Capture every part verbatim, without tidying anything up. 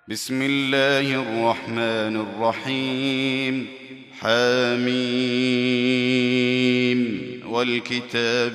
بسم الله الرحمن الرحيم. حميم والكتاب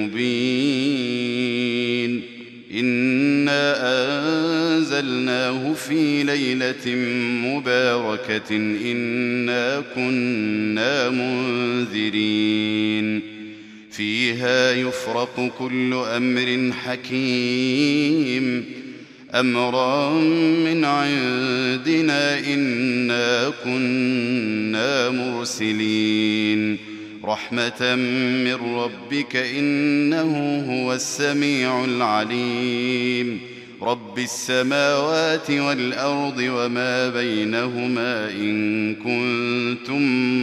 المبين. إنا أنزلناه في ليلة مباركة إنا كنا منذرين فيها يفرق كل أمر حكيم أمرا من عندنا إنا كنا مرسلين رحمة من ربك إنه هو السميع العليم رب السماوات والأرض وما بينهما إن كنتم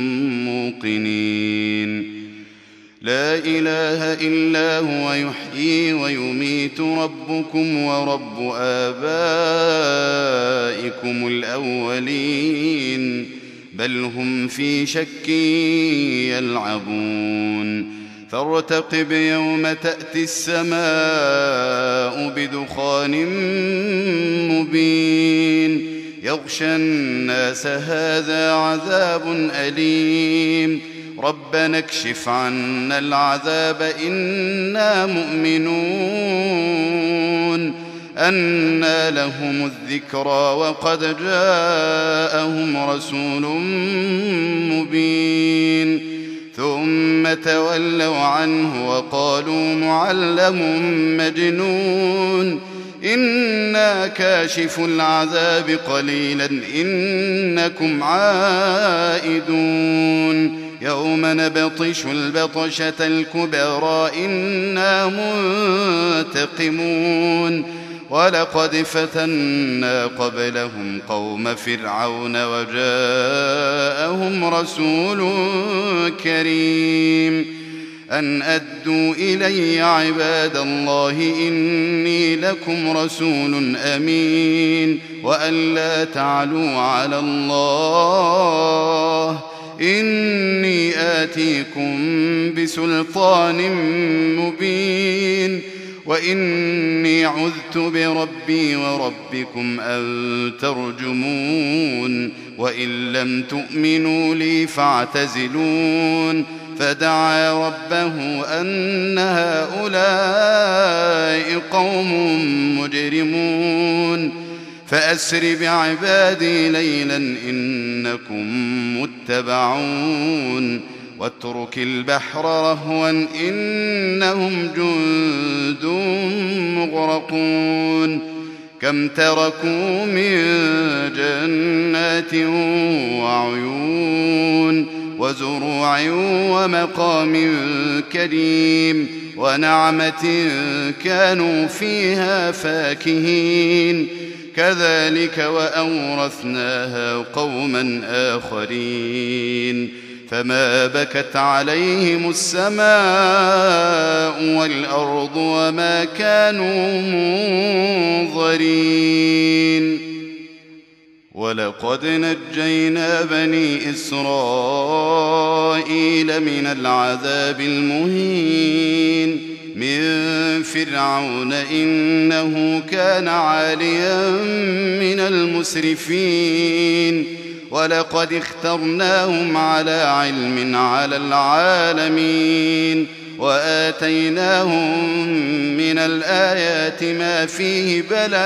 موقنين. لا إله إلا هو يحيي ويميت ربكم ورب آبائكم الأولين بل هم في شك يلعبون. فارتقب يوم تأتي السماء بدخان مبين يغشى الناس هذا عذاب أليم ربنا اكشف عنا العذاب إنا مؤمنون. أنى لهم الذكرى وقد جاءهم رسول مبين ثم تولوا عنه وقالوا معلم مجنون إنا كاشف العذاب قليلا إنكم عائدون. يوم نبطش البطشة الكبرى إنا منتقمون ولقد فتنا قبلهم قوم فرعون وجاءهم رسول كريم أن أدوا إلي عباد الله إني لكم رسول أمين وأن لا تعلوا على الله إني آتيكم بسلطان مبين وإني عذت بربي وربكم أن ترجمون وإن لم تؤمنوا لي فاعتزلون. فدعا ربه أن هؤلاء قوم مجرمون فأسر بعبادي ليلا إنكم متبعون واترك البحر رهوا إنهم جند مغرقون. كم تركوا من جنات وعيون وزروع ومقام كريم ونعمة كانوا فيها فاكهين كذلك وأورثناها قوما آخرين. فما بكت عليهم السماء والأرض وما كانوا منظرين. ولقد نجينا بني إسرائيل من العذاب المهين من فرعون إنه كان عاليا من المسرفين ولقد اخترناهم على علم على العالمين وآتيناهم من الآيات ما فيه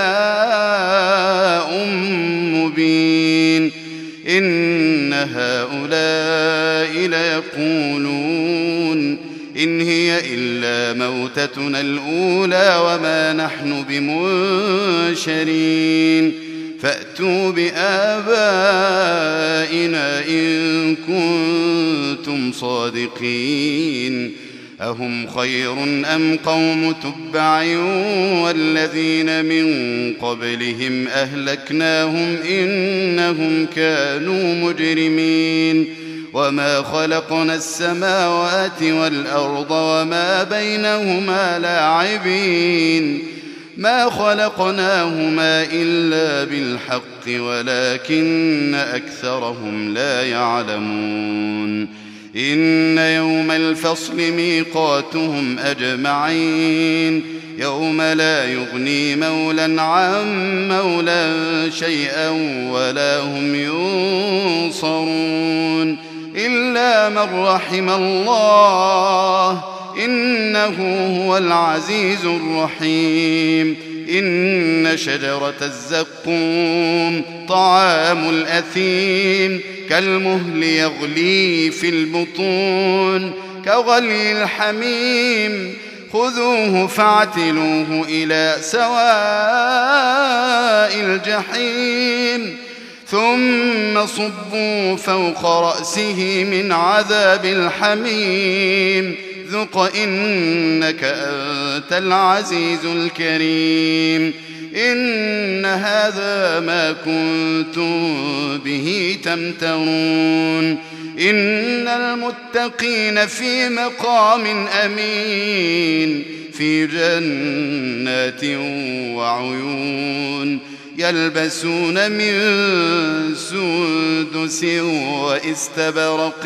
بلاء مبين. إن هؤلاء ليقولون إن هي إلا موتتنا الأولى وما نحن بمنشرين فأتوا بآبائنا إن كنتم صادقين. أهم خير أم قوم تبع والذين من قبلهم أهلكناهم إنهم كانوا مجرمين. وما خلقنا السماوات والأرض وما بينهما لاعبين ما خلقناهما إلا بالحق ولكن أكثرهم لا يعلمون. إن يوم الفصل ميقاتهم أجمعين يوم لا يغني مولى عن مولى شيئا ولا هم ينصرون إلا من رحم الله إنه هو العزيز الرحيم. إن شجرة الزقوم طعام الأثيم كالمهل يغلي في البطون كغلي الحميم خذوه فاعتلوه إلى سواء الجحيم ثم صبوا فوق رأسه من عذاب الحميم ذق إنك أنت العزيز الكريم. إن هذا ما كنتم به تمترون. إن المتقين في مقام أمين في جنات وعيون يلبسون من سندس واستبرق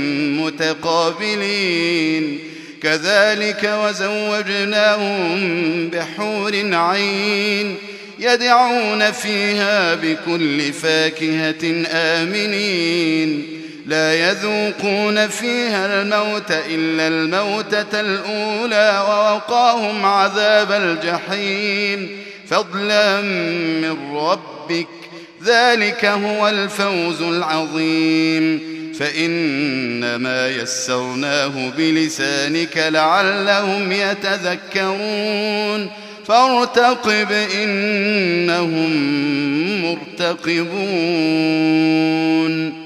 متقابلين كذلك وزوجناهم بحور عين يدعون فيها بكل فاكهة آمنين لا يذوقون فيها الموت إلا الموتة الأولى ووقاهم عذاب الجحيم فضلا من ربك ذلك هو الفوز العظيم. فإنما يسرناه بلسانك لعلهم يتذكرون فارتقب إنهم مرتقبون.